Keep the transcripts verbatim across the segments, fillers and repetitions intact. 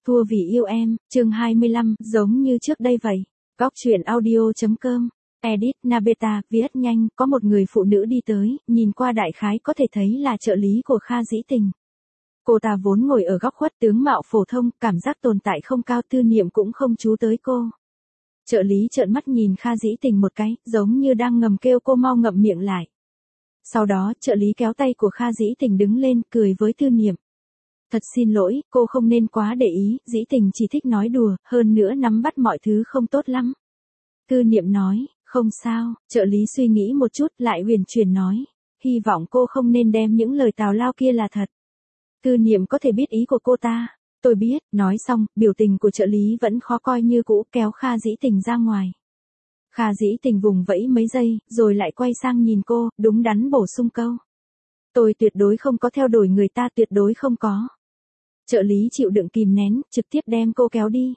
Thua vì yêu em, chương hai mươi lăm, giống như trước đây vậy. Góc truyện audio.com. Edit, Nabeta, viết nhanh, có một người phụ nữ đi tới, nhìn qua đại khái có thể thấy là trợ lý của Kha Dĩ Tình. Cô ta vốn ngồi ở góc khuất, tướng mạo phổ thông, cảm giác tồn tại không cao, tư niệm cũng không chú tới cô. Trợ lý trợn mắt nhìn Kha Dĩ Tình một cái, giống như đang ngầm kêu cô mau ngậm miệng lại. Sau đó, trợ lý kéo tay của Kha Dĩ Tình đứng lên, cười với tư niệm. Thật xin lỗi, cô không nên quá để ý, Dĩ Tình chỉ thích nói đùa, hơn nữa nắm bắt mọi thứ không tốt lắm. Tư niệm nói, không sao, trợ lý suy nghĩ một chút, lại huyền chuyển nói, hy vọng cô không nên đem những lời tào lao kia là thật. Tư niệm có thể biết ý của cô ta, tôi biết, nói xong, biểu tình của trợ lý vẫn khó coi như cũ, kéo Kha Dĩ Tình ra ngoài. Kha Dĩ Tình vùng vẫy mấy giây, rồi lại quay sang nhìn cô, đúng đắn bổ sung câu. Tôi tuyệt đối không có theo đuổi người ta, tuyệt đối không có. Trợ lý chịu đựng kìm nén, trực tiếp đem cô kéo đi.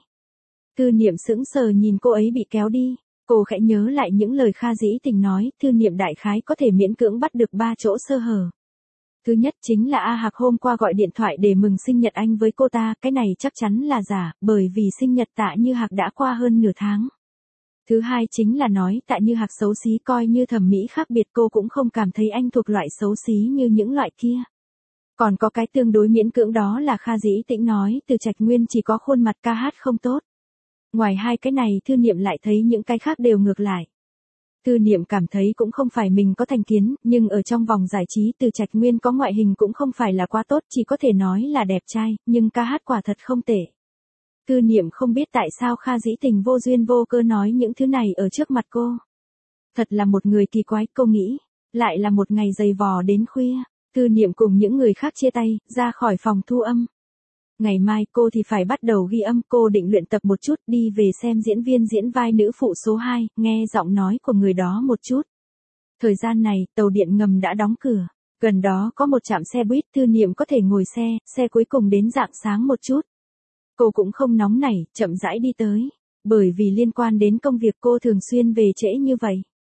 Tư niệm sững sờ nhìn cô ấy bị kéo đi, cô khẽ nhớ lại những lời Kha Dĩ Tình nói, tư niệm đại khái có thể miễn cưỡng bắt được ba chỗ sơ hở. Thứ nhất chính là A Hạc hôm qua gọi điện thoại để mừng sinh nhật anh với cô ta, cái này chắc chắn là giả, bởi vì sinh nhật Tạ Như Hạc đã qua hơn nửa tháng. Thứ hai chính là nói Tạ Như Hạc xấu xí, coi như thẩm mỹ khác biệt cô cũng không cảm thấy anh thuộc loại xấu xí như những loại kia. Còn có cái tương đối miễn cưỡng đó là Kha Dĩ Tĩnh nói Từ Trạch Nguyên chỉ có khuôn mặt ca hát không tốt. Ngoài hai cái này thư niệm lại thấy những cái khác đều ngược lại. Thư niệm cảm thấy cũng không phải mình có thành kiến, nhưng ở trong vòng giải trí Từ Trạch Nguyên có ngoại hình cũng không phải là quá tốt, chỉ có thể nói là đẹp trai, nhưng ca hát quả thật không tệ. Thư niệm không biết tại sao Kha Dĩ Tình vô duyên vô cớ nói những thứ này ở trước mặt cô. Thật là một người kỳ quái, cô nghĩ. Lại là một ngày dày vò đến khuya. Tư niệm cùng những người khác chia tay, ra khỏi phòng thu âm. Ngày mai cô thì phải bắt đầu ghi âm, cô định luyện tập một chút, đi về xem diễn viên diễn vai nữ phụ số hai, nghe giọng nói của người đó một chút. Thời gian này, tàu điện ngầm đã đóng cửa, gần đó có một trạm xe buýt, tư niệm có thể ngồi xe, xe cuối cùng đến rạng sáng một chút. Cô cũng không nóng nảy, chậm rãi đi tới, bởi vì liên quan đến công việc cô thường xuyên về trễ như vậy.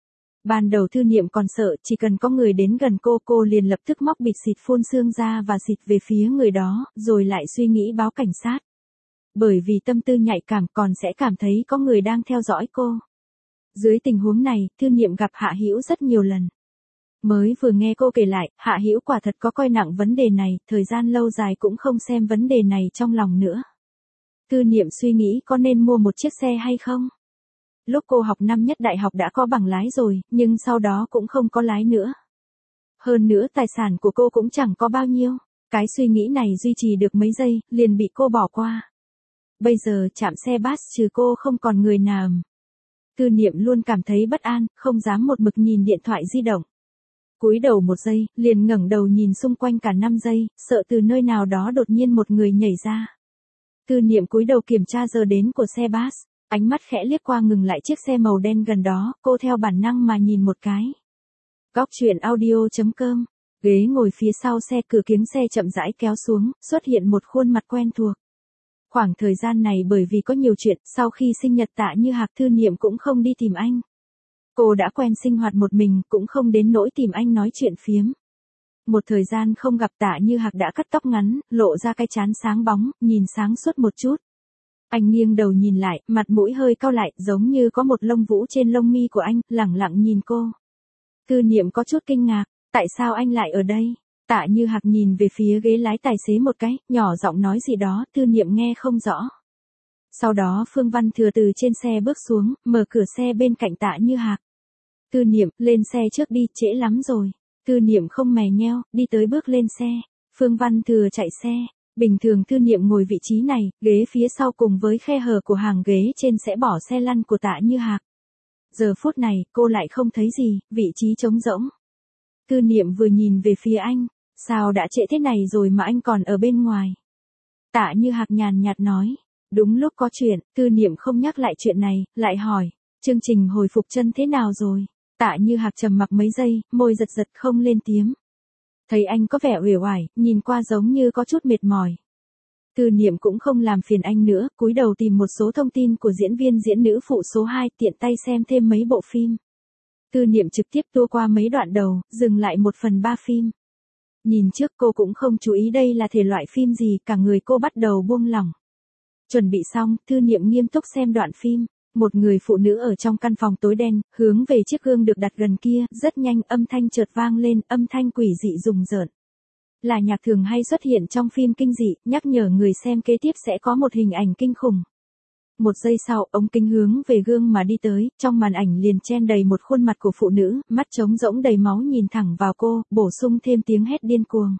Ban đầu thư niệm còn sợ, chỉ cần có người đến gần cô, cô liền lập tức móc bịt xịt phun sương ra và xịt về phía người đó, rồi lại suy nghĩ báo cảnh sát. Bởi vì tâm tư nhạy cảm còn sẽ cảm thấy có người đang theo dõi cô. Dưới tình huống này, thư niệm gặp Hạ Hữu rất nhiều lần. Mới vừa nghe cô kể lại, Hạ Hữu quả thật có coi nặng vấn đề này, thời gian lâu dài cũng không xem vấn đề này trong lòng nữa. Thư niệm suy nghĩ có nên mua một chiếc xe hay không? Lúc cô học năm nhất đại học đã có bằng lái rồi, nhưng sau đó cũng không có lái nữa. Hơn nữa tài sản của cô cũng chẳng có bao nhiêu. Cái suy nghĩ này duy trì được mấy giây, liền bị cô bỏ qua. Bây giờ trạm xe bus trừ cô không còn người nào. Tư niệm luôn cảm thấy bất an, không dám một mực nhìn điện thoại di động. Cúi đầu một giây, liền ngẩng đầu nhìn xung quanh cả năm giây, sợ từ nơi nào đó đột nhiên một người nhảy ra. Tư niệm cúi đầu kiểm tra giờ đến của xe bus. Ánh mắt khẽ liếc qua ngừng lại chiếc xe màu đen gần đó, cô theo bản năng mà nhìn một cái. Góc truyện audio.com. Ghế ngồi phía sau xe, cửa kính xe chậm rãi kéo xuống, xuất hiện một khuôn mặt quen thuộc. Khoảng thời gian này bởi vì có nhiều chuyện, sau khi sinh nhật Tạ Như Hạc, thư niệm cũng không đi tìm anh. Cô đã quen sinh hoạt một mình, cũng không đến nỗi tìm anh nói chuyện phiếm. Một thời gian không gặp, Tạ Như Hạc đã cắt tóc ngắn, lộ ra cái trán sáng bóng, nhìn sáng suốt một chút. Anh nghiêng đầu nhìn lại, mặt mũi hơi cau lại, giống như có một lông vũ trên lông mi của anh, lẳng lặng nhìn cô. Tư niệm có chút kinh ngạc, tại sao anh lại ở đây? Tạ Như Hạc nhìn về phía ghế lái tài xế một cái, nhỏ giọng nói gì đó, tư niệm nghe không rõ. Sau đó Phương Văn Thừa từ trên xe bước xuống, mở cửa xe bên cạnh Tạ Như Hạc. Tư niệm, lên xe trước đi, trễ lắm rồi. Tư niệm không mè nheo, đi tới bước lên xe. Phương Văn Thừa chạy xe. Bình thường thư niệm ngồi vị trí này, ghế phía sau cùng với khe hở của hàng ghế trên sẽ bỏ xe lăn của Tạ Như Hạc. Giờ phút này, cô lại không thấy gì, vị trí trống rỗng. Thư niệm vừa nhìn về phía anh, sao đã trễ thế này rồi mà anh còn ở bên ngoài. Tạ Như Hạc nhàn nhạt nói, đúng lúc có chuyện, thư niệm không nhắc lại chuyện này, lại hỏi, chương trình hồi phục chân thế nào rồi. Tạ Như Hạc trầm mặc mấy giây, môi giật giật không lên tiếng. Thấy anh có vẻ uể oải, nhìn qua giống như có chút mệt mỏi. Tư niệm cũng không làm phiền anh nữa, cúi đầu tìm một số thông tin của diễn viên diễn nữ phụ số hai, tiện tay xem thêm mấy bộ phim. Tư niệm trực tiếp tua qua mấy đoạn đầu, dừng lại một phần ba phim. Nhìn trước cô cũng không chú ý đây là thể loại phim gì, cả người cô bắt đầu buông lỏng. Chuẩn bị xong, Thư Niệm nghiêm túc xem đoạn phim. Một người phụ nữ ở trong căn phòng tối đen, hướng về chiếc gương được đặt gần kia, rất nhanh âm thanh chợt vang lên, âm thanh quỷ dị rùng rợn. Là nhạc thường hay xuất hiện trong phim kinh dị, nhắc nhở người xem kế tiếp sẽ có một hình ảnh kinh khủng. Một giây sau, ống kính hướng về gương mà đi tới, trong màn ảnh liền chen đầy một khuôn mặt của phụ nữ, mắt trống rỗng đầy máu nhìn thẳng vào cô, bổ sung thêm tiếng hét điên cuồng.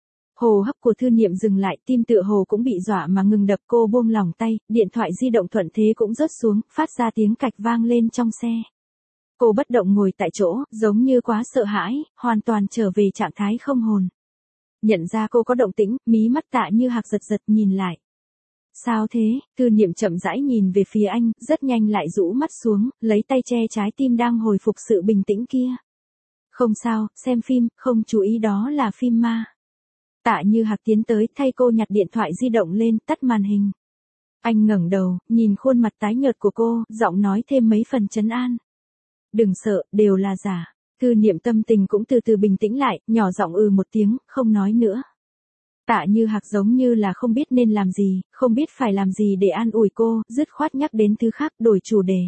Hô hấp của Thư Niệm dừng lại, tim tựa hồ cũng bị dọa mà ngừng đập, cô buông lỏng tay, điện thoại di động thuận thế cũng rớt xuống, phát ra tiếng cạch vang lên trong xe. Cô bất động ngồi tại chỗ, giống như quá sợ hãi, hoàn toàn trở về trạng thái không hồn. Nhận ra cô có động tĩnh, mí mắt Tạ Như Hạc giật giật nhìn lại. Sao thế? Thư Niệm chậm rãi nhìn về phía anh, rất nhanh lại rũ mắt xuống, lấy tay che trái tim đang hồi phục sự bình tĩnh kia. Không sao, xem phim, không chú ý đó là phim ma. Tạ Như Hạc tiến tới, thay cô nhặt điện thoại di động lên, tắt màn hình. Anh ngẩng đầu, nhìn khuôn mặt tái nhợt của cô, giọng nói thêm mấy phần trấn an. Đừng sợ, đều là giả. Thư Niệm tâm tình cũng từ từ bình tĩnh lại, nhỏ giọng ừ một tiếng, không nói nữa. Tạ Như Hạc giống như là không biết nên làm gì, không biết phải làm gì để an ủi cô, dứt khoát nhắc đến thứ khác, đổi chủ đề.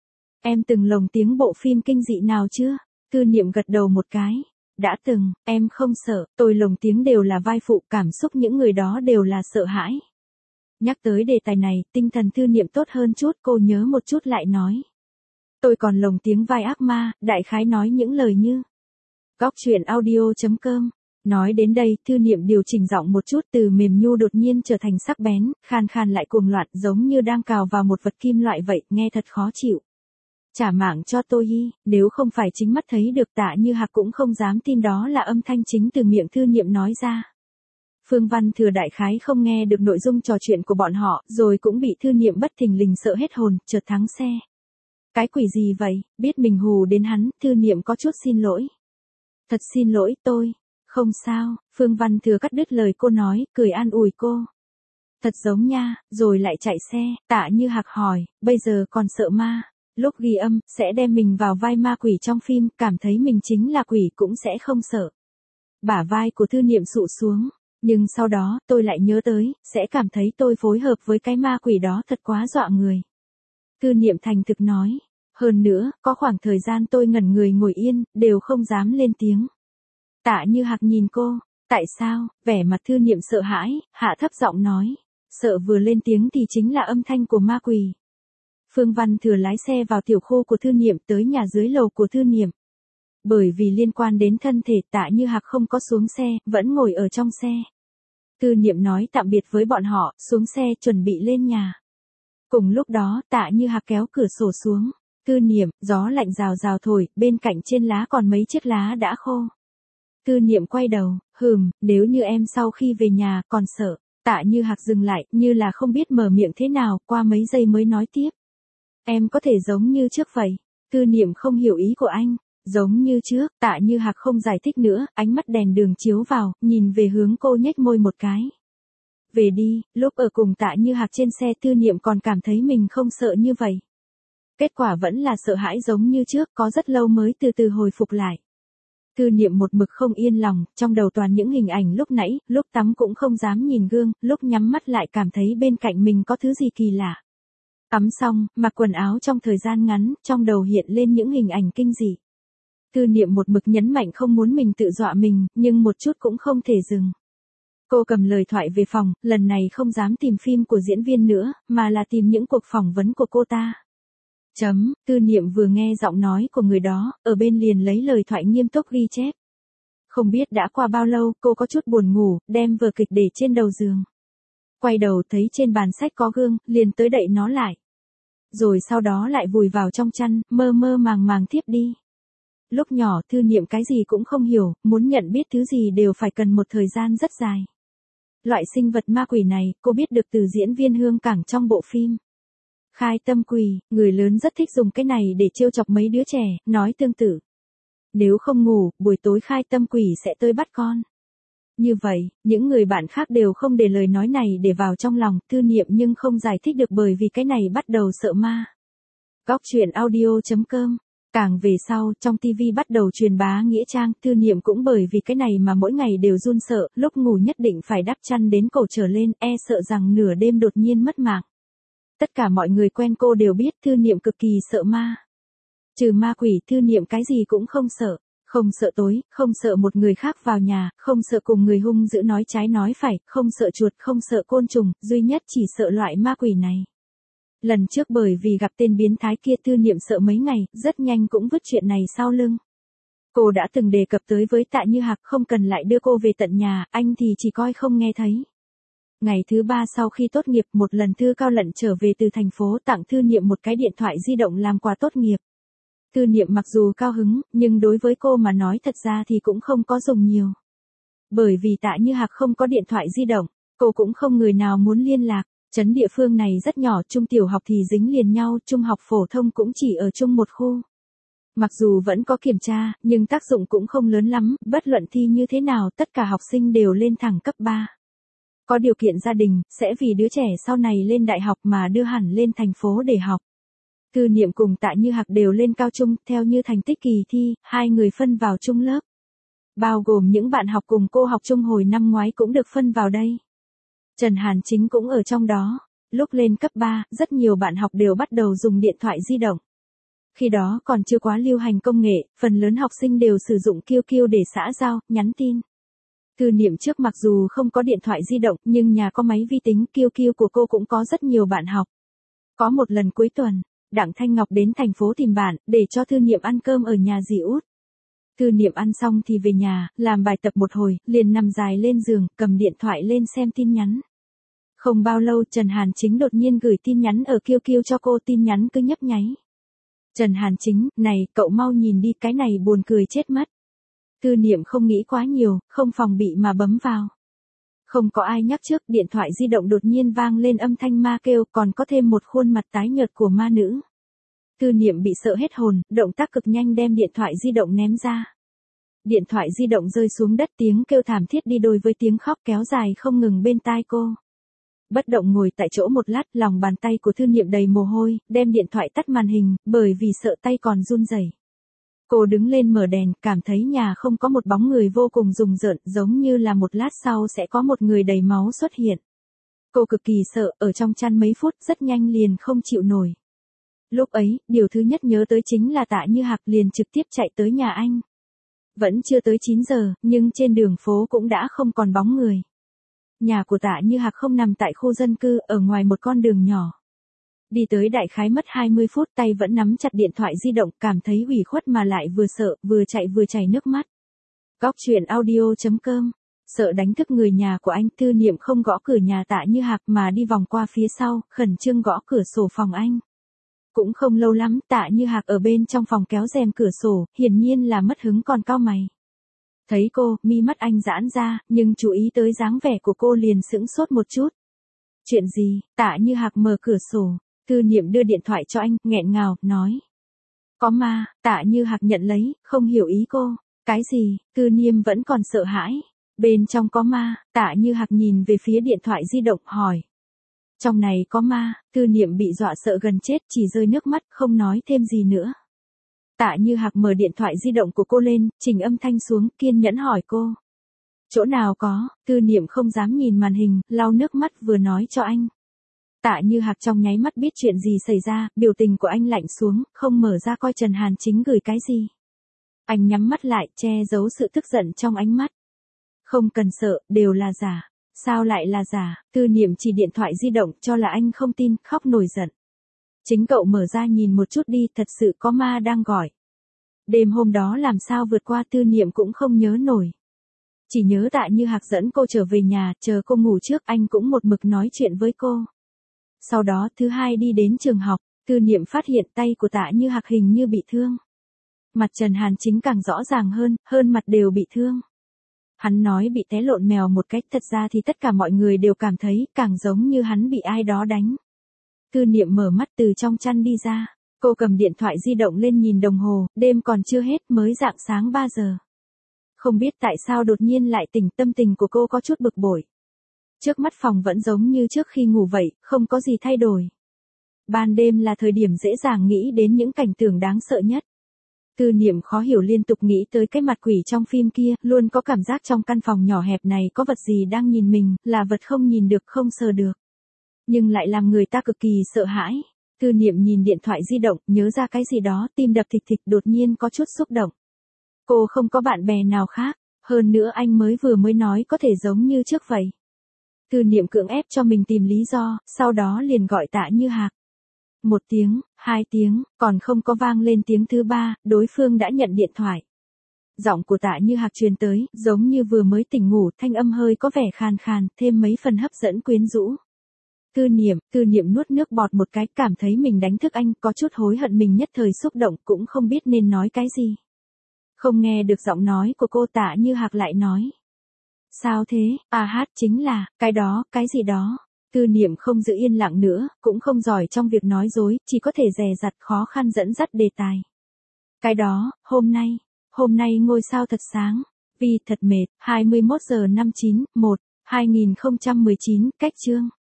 Em từng lồng tiếng bộ phim kinh dị nào chưa? Thư Niệm gật đầu một cái. Đã từng, em không sợ, tôi lồng tiếng đều là vai phụ, cảm xúc những người đó đều là sợ hãi. Nhắc tới đề tài này, tinh thần Thư Niệm tốt hơn chút, cô nhớ một chút lại nói. Tôi còn lồng tiếng vai ác ma, đại khái nói những lời như. Góc truyện audio chấm com. Nói đến đây, Thư Niệm điều chỉnh giọng một chút, từ mềm nhu đột nhiên trở thành sắc bén, khan khan lại cuồng loạn, giống như đang cào vào một vật kim loại vậy, nghe thật khó chịu. Trả mạng cho tôi hi, nếu không phải chính mắt thấy được, Tạ Như Hạc cũng không dám tin đó là âm thanh chính từ miệng Thư Niệm nói ra. Phương Văn Thừa đại khái không nghe được nội dung trò chuyện của bọn họ, rồi cũng bị Thư Niệm bất thình lình sợ hết hồn, chợt thắng xe. Cái quỷ gì vậy, biết mình hù đến hắn, Thư Niệm có chút xin lỗi. Thật xin lỗi tôi. Không sao, Phương Văn Thừa cắt đứt lời cô nói, cười an ủi cô. Thật giống nha, rồi lại chạy xe, Tạ Như Hạc hỏi, bây giờ còn sợ ma. Lúc ghi âm, sẽ đem mình vào vai ma quỷ trong phim, cảm thấy mình chính là quỷ cũng sẽ không sợ. Bả vai của Thư Niệm sụ xuống, nhưng sau đó, tôi lại nhớ tới, sẽ cảm thấy tôi phối hợp với cái ma quỷ đó thật quá dọa người. Thư Niệm thành thực nói, hơn nữa, có khoảng thời gian tôi ngẩn người ngồi yên, đều không dám lên tiếng. Tạ Như Hạc nhìn cô, tại sao, vẻ mặt Thư Niệm sợ hãi, hạ thấp giọng nói, sợ vừa lên tiếng thì chính là âm thanh của ma quỷ. Phương Văn Thừa lái xe vào tiểu khu của Thư Niệm tới nhà dưới lầu của Thư Niệm. Bởi vì liên quan đến thân thể, Tạ Như Hạc không có xuống xe, vẫn ngồi ở trong xe. Thư Niệm nói tạm biệt với bọn họ, xuống xe chuẩn bị lên nhà. Cùng lúc đó, Tạ Như Hạc kéo cửa sổ xuống. Thư Niệm, gió lạnh rào rào thổi, bên cạnh trên lá còn mấy chiếc lá đã khô. Thư Niệm quay đầu, hừm, nếu như em sau khi về nhà còn sợ. Tạ Như Hạc dừng lại, như là không biết mở miệng thế nào, qua mấy giây mới nói tiếp. Em có thể giống như trước vậy. Thư Niệm không hiểu ý của anh. Giống như trước, Tạ Như Hạc không giải thích nữa, ánh mắt đèn đường chiếu vào, nhìn về hướng cô nhếch môi một cái. Về đi, lúc ở cùng Tạ Như Hạc trên xe Thư Niệm còn cảm thấy mình không sợ như vậy. Kết quả vẫn là sợ hãi giống như trước, có rất lâu mới từ từ hồi phục lại. Thư Niệm một mực không yên lòng, trong đầu toàn những hình ảnh lúc nãy, lúc tắm cũng không dám nhìn gương, lúc nhắm mắt lại cảm thấy bên cạnh mình có thứ gì kỳ lạ. Tắm xong, mặc quần áo trong thời gian ngắn, trong đầu hiện lên những hình ảnh kinh dị. Thư Niệm một mực nhấn mạnh không muốn mình tự dọa mình, nhưng một chút cũng không thể dừng. Cô cầm lời thoại về phòng, lần này không dám tìm phim của diễn viên nữa, mà là tìm những cuộc phỏng vấn của cô ta. Chấm, Thư Niệm vừa nghe giọng nói của người đó, ở bên liền lấy lời thoại nghiêm túc ghi chép. Không biết đã qua bao lâu, cô có chút buồn ngủ, đem vở kịch để trên đầu giường. Quay đầu thấy trên bàn sách có gương, liền tới đậy nó lại. Rồi sau đó lại vùi vào trong chăn, mơ mơ màng màng thiếp đi. Lúc nhỏ Thư Niệm cái gì cũng không hiểu, muốn nhận biết thứ gì đều phải cần một thời gian rất dài. Loại sinh vật ma quỷ này, cô biết được từ diễn viên Hương Cảng trong bộ phim. Khai tâm quỷ, người lớn rất thích dùng cái này để trêu chọc mấy đứa trẻ, nói tương tự. Nếu không ngủ, buổi tối khai tâm quỷ sẽ tới bắt con. Như vậy, những người bạn khác đều không để lời nói này để vào trong lòng, Thư Niệm nhưng không giải thích được bởi vì cái này bắt đầu sợ ma. Góc truyện audio chấm com. Càng về sau, trong tivi bắt đầu truyền bá nghĩa trang, Thư Niệm cũng bởi vì cái này mà mỗi ngày đều run sợ, lúc ngủ nhất định phải đắp chăn đến cổ trở lên, e sợ rằng nửa đêm đột nhiên mất mạng. Tất cả mọi người quen cô đều biết Thư Niệm cực kỳ sợ ma. Trừ ma quỷ, Thư Niệm cái gì cũng không sợ. Không sợ tối, không sợ một người khác vào nhà, không sợ cùng người hung dữ nói trái nói phải, không sợ chuột, không sợ côn trùng, duy nhất chỉ sợ loại ma quỷ này. Lần trước bởi vì gặp tên biến thái kia Thư Niệm sợ mấy ngày, rất nhanh cũng vứt chuyện này sau lưng. Cô đã từng đề cập tới với Tạ Như Hạc không cần lại đưa cô về tận nhà, anh thì chỉ coi không nghe thấy. Ngày thứ ba sau khi tốt nghiệp một lần Thư Cao Lận trở về từ thành phố tặng Thư Niệm một cái điện thoại di động làm quà tốt nghiệp. Thư Niệm mặc dù cao hứng, nhưng đối với cô mà nói thật ra thì cũng không có dùng nhiều. Bởi vì Tạ Như Hạc không có điện thoại di động, cô cũng không người nào muốn liên lạc. Trấn địa phương này rất nhỏ, trung tiểu học thì dính liền nhau, trung học phổ thông cũng chỉ ở chung một khu. Mặc dù vẫn có kiểm tra, nhưng tác dụng cũng không lớn lắm, bất luận thi như thế nào tất cả học sinh đều lên thẳng cấp ba. Có điều kiện gia đình, sẽ vì đứa trẻ sau này lên đại học mà đưa hẳn lên thành phố để học. Thư Niệm cùng Tạ Như Hạc đều lên cao trung, theo như thành tích kỳ thi, hai người phân vào chung lớp. Bao gồm những bạn học cùng cô học chung hồi năm ngoái cũng được phân vào đây. Trần Hàn Chính cũng ở trong đó. Lúc lên cấp ba, rất nhiều bạn học đều bắt đầu dùng điện thoại di động. Khi đó còn chưa quá lưu hành công nghệ, phần lớn học sinh đều sử dụng Q Q để xã giao, nhắn tin. Thư Niệm trước mặc dù không có điện thoại di động, nhưng nhà có máy vi tính, Q Q của cô cũng có rất nhiều bạn học. Có một lần cuối tuần, Đặng Thanh Ngọc đến thành phố tìm bạn, để cho Thư Niệm ăn cơm ở nhà dì út. Thư Niệm ăn xong thì về nhà, làm bài tập một hồi, liền nằm dài lên giường, cầm điện thoại lên xem tin nhắn. Không bao lâu Trần Hàn Chính đột nhiên gửi tin nhắn ở Q Q cho cô, tin nhắn cứ nhấp nháy. Trần Hàn Chính, này, cậu mau nhìn đi, cái này buồn cười chết mất. Thư Niệm không nghĩ quá nhiều, không phòng bị mà bấm vào. Không có ai nhắc trước, điện thoại di động đột nhiên vang lên âm thanh ma kêu, còn có thêm một khuôn mặt tái nhợt của ma nữ. Thư Niệm bị sợ hết hồn, động tác cực nhanh đem điện thoại di động ném ra. Điện thoại di động rơi xuống đất, tiếng kêu thảm thiết đi đôi với tiếng khóc kéo dài không ngừng bên tai cô. Bất động ngồi tại chỗ một lát, lòng bàn tay của Thư Niệm đầy mồ hôi, đem điện thoại tắt màn hình, bởi vì sợ tay còn run rẩy. Cô đứng lên mở đèn, cảm thấy nhà không có một bóng người, vô cùng rùng rợn, giống như là một lát sau sẽ có một người đầy máu xuất hiện. Cô cực kỳ sợ, ở trong chăn mấy phút, rất nhanh liền không chịu nổi. Lúc ấy, điều thứ nhất nhớ tới chính là Tạ Như Hạc, liền trực tiếp chạy tới nhà anh. Vẫn chưa tới chín giờ, nhưng trên đường phố cũng đã không còn bóng người. Nhà của Tạ Như Hạc không nằm tại khu dân cư, ở ngoài một con đường nhỏ. Đi tới đại khái mất hai mươi phút, tay vẫn nắm chặt điện thoại di động, cảm thấy ủy khuất mà lại vừa sợ, vừa chạy vừa chảy nước mắt. Góc truyện audio chấm com. Sợ đánh thức người nhà của anh, Thư Niệm không gõ cửa nhà Tạ Như Hạc mà đi vòng qua phía sau, khẩn trương gõ cửa sổ phòng anh. Cũng không lâu lắm, Tạ Như Hạc ở bên trong phòng kéo rèm cửa sổ, hiển nhiên là mất hứng còn cau mày. Thấy cô, mi mắt anh giãn ra, nhưng chú ý tới dáng vẻ của cô liền sững sốt một chút. Chuyện gì? Tạ Như Hạc mở cửa sổ. Thư Niệm đưa điện thoại cho anh, nghẹn ngào, nói. Có ma. Tạ Như Hạc nhận lấy, không hiểu ý cô. Cái gì? Thư Niệm vẫn còn sợ hãi. Bên trong có ma. Tạ Như Hạc nhìn về phía điện thoại di động, hỏi. Trong này có ma. Thư Niệm bị dọa sợ gần chết, chỉ rơi nước mắt, không nói thêm gì nữa. Tạ Như Hạc mở điện thoại di động của cô lên, chỉnh âm thanh xuống, kiên nhẫn hỏi cô. Chỗ nào có? Thư Niệm không dám nhìn màn hình, lau nước mắt vừa nói cho anh. Tạ Như Hạc trong nháy mắt biết chuyện gì xảy ra, biểu tình của anh lạnh xuống, không mở ra coi Trần Hàn Chính gửi cái gì. Anh nhắm mắt lại, che giấu sự tức giận trong ánh mắt. Không cần sợ, đều là giả. Sao lại là giả? Thư Niệm chỉ điện thoại di động, cho là anh không tin, khóc nổi giận. Chính cậu mở ra nhìn một chút đi, thật sự có ma đang gọi. Đêm hôm đó làm sao vượt qua, Thư Niệm cũng không nhớ nổi. Chỉ nhớ Tạ Như Hạc dẫn cô trở về nhà, chờ cô ngủ trước, anh cũng một mực nói chuyện với cô. Sau đó, thứ hai đi đến trường học, Thư Niệm phát hiện tay của Tạ Như Hạc hình như bị thương. Mặt Trần Hàn Chính càng rõ ràng hơn, hơn mặt đều bị thương. Hắn nói bị té lộn mèo một cách, thật ra thì tất cả mọi người đều cảm thấy, càng giống như hắn bị ai đó đánh. Thư Niệm mở mắt từ trong chăn đi ra, cô cầm điện thoại di động lên nhìn đồng hồ, đêm còn chưa hết, mới rạng sáng ba giờ. Không biết tại sao đột nhiên lại tỉnh, tâm tình của cô có chút bực bội. Trước mắt phòng vẫn giống như trước khi ngủ vậy, không có gì thay đổi. Ban đêm là thời điểm dễ dàng nghĩ đến những cảnh tượng đáng sợ nhất. Thư Niệm khó hiểu liên tục nghĩ tới cái mặt quỷ trong phim kia, luôn có cảm giác trong căn phòng nhỏ hẹp này có vật gì đang nhìn mình, là vật không nhìn được, không sờ được. nhưng lại làm người ta cực kỳ sợ hãi. Tư Niệm nhìn điện thoại di động, nhớ ra cái gì đó, tim đập thịch thịch, đột nhiên có chút xúc động. Cô không có bạn bè nào khác, hơn nữa anh mới vừa mới nói có thể giống như trước vậy. Tư Niệm cưỡng ép cho mình tìm lý do, sau đó liền gọi Tạ Như Hạc. Một tiếng, hai tiếng, còn không có vang lên tiếng thứ ba, đối phương đã nhận điện thoại. Giọng của Tạ Như Hạc truyền tới, giống như vừa mới tỉnh ngủ, thanh âm hơi có vẻ khàn khàn, thêm mấy phần hấp dẫn quyến rũ. Tư Niệm, Tư Niệm nuốt nước bọt một cái, cảm thấy mình đánh thức anh, có chút hối hận mình nhất thời xúc động, cũng không biết nên nói cái gì. Không nghe được giọng nói của cô, Tạ Như Hạc lại nói. Sao thế, à hát chính là, cái đó, cái gì đó. Tư Niệm không giữ yên lặng nữa, cũng không giỏi trong việc nói dối, chỉ có thể dè dặt khó khăn dẫn dắt đề tài. Cái đó, hôm nay, hôm nay ngôi sao thật sáng, vì thật mệt, hai mươi mốt giờ năm mươi chín, một, hai nghìn không trăm mười chín, cách chương.